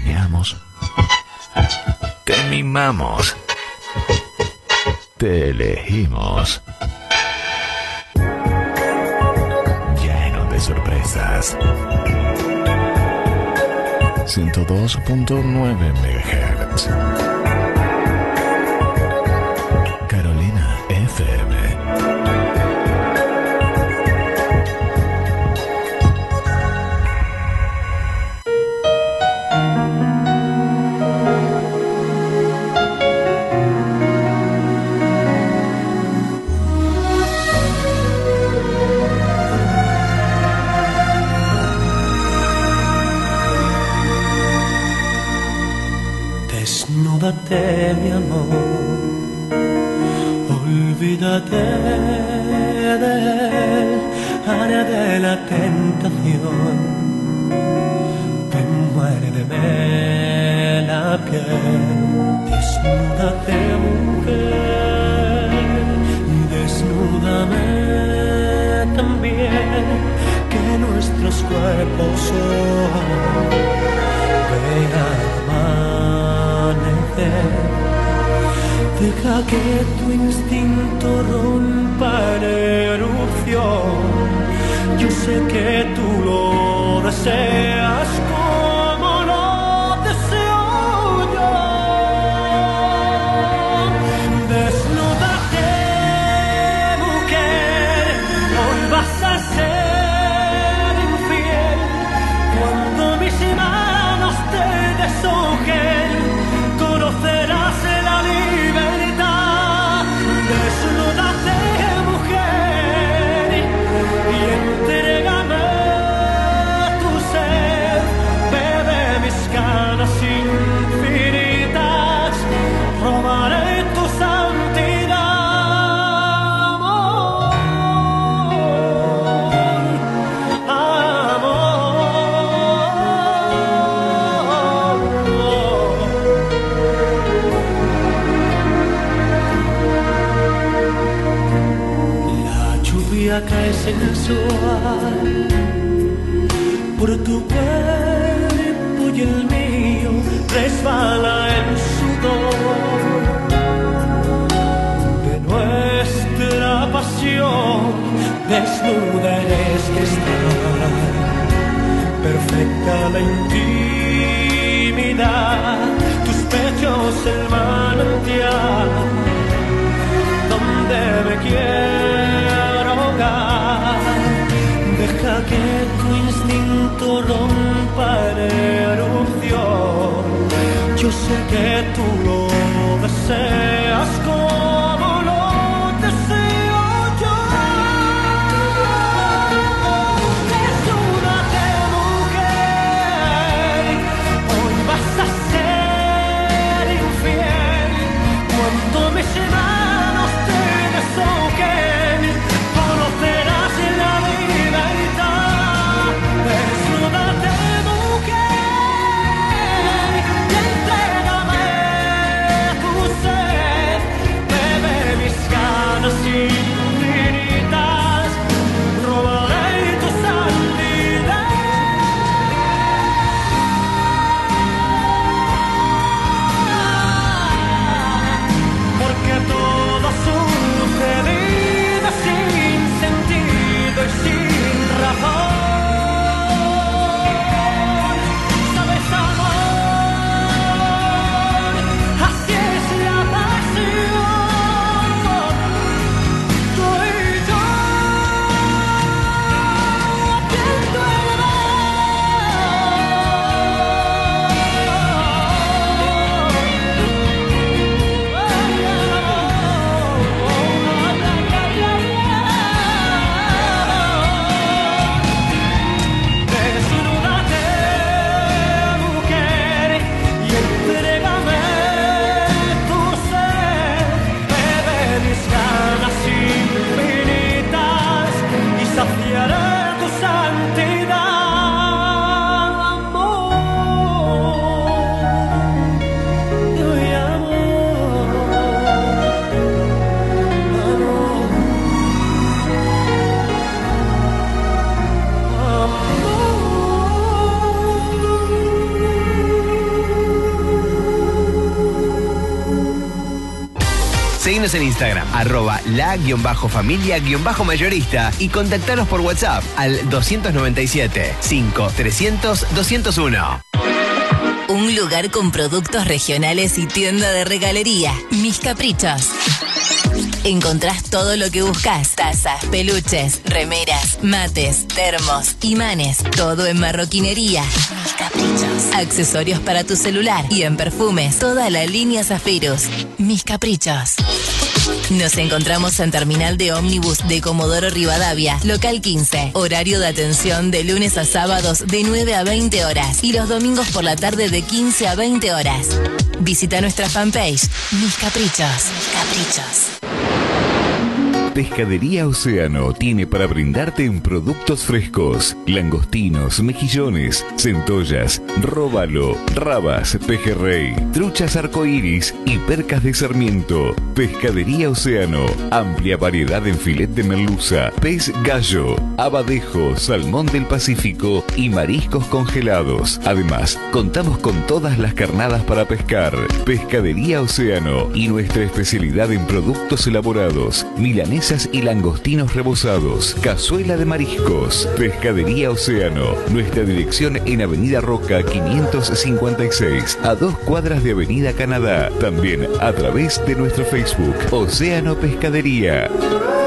soñamos, te mimamos, te elegimos. Lleno de sorpresas. 102.9 MHz. Carolina FM. Desnúdate, mi amor, olvídate de él, área de la tentación, muérdeme la piel. Desnúdate, mujer, y desnúdame también, que nuestros cuerpos son vean amanecer. Deja que tu instinto rompa en erupción. Yo sé que tú lo deseas como lo deseo yo. Desnúdate, mujer, hoy vas a ser infiel. Cuando mis manos te deshojen, conocerás la libertad. Desnúdate, mujer, y entrégame tu ser. Bebe mis ganas infinitas, probaré tu santidad. Amor, la lluvia cae sensual por tu cuerpo y el mío resbala en sudor de nuestra pasión. Desnuda eres que está perfecta la intimidad, tus pechos el manantial donde me quiero ahogar. Deja que tu instinto rompa en erupción. Yo sé que tú lo deseas como lo deseo yo. Desnúdate, mujer, hoy vas a ser infiel. Cuando mis manos te deshojen, conocerás la libertad. Desnúdate, mujer, y entrégame tu ser. Seguinos en Instagram, @la_familia_mayorista y contactanos por WhatsApp al 297 5 300 201. Un lugar con productos regionales y tienda de regalería. Mis Caprichos. Encontrás todo lo que buscas: tazas, peluches, remeras, mates, termos, imanes, todo en marroquinería. Mis Caprichos. Accesorios para tu celular y en perfumes, toda la línea Zafirus. Mis Caprichos. Nos encontramos en Terminal de Ómnibus de Comodoro Rivadavia, local 15. Horario de atención de lunes a sábados de 9 a 20 horas y los domingos por la tarde de 15 a 20 horas. Visita nuestra fanpage, Mis Caprichos. Mis Caprichos. Pescadería Océano tiene para brindarte en productos frescos: langostinos, mejillones, centollas, róbalo, rabas, pejerrey, truchas arcoíris y percas de sarmiento. Pescadería Océano, amplia variedad en filet de merluza, pez gallo, abadejo, salmón del Pacífico y mariscos congelados. Además, contamos con todas las carnadas para pescar. Pescadería Océano y nuestra especialidad en productos elaborados: milanesas y langostinos rebozados, cazuela de mariscos. Pescadería Océano. Nuestra dirección en Avenida Roca 556, a 2 cuadras de Avenida Canadá. También a través de nuestro Facebook, Océano Pescadería.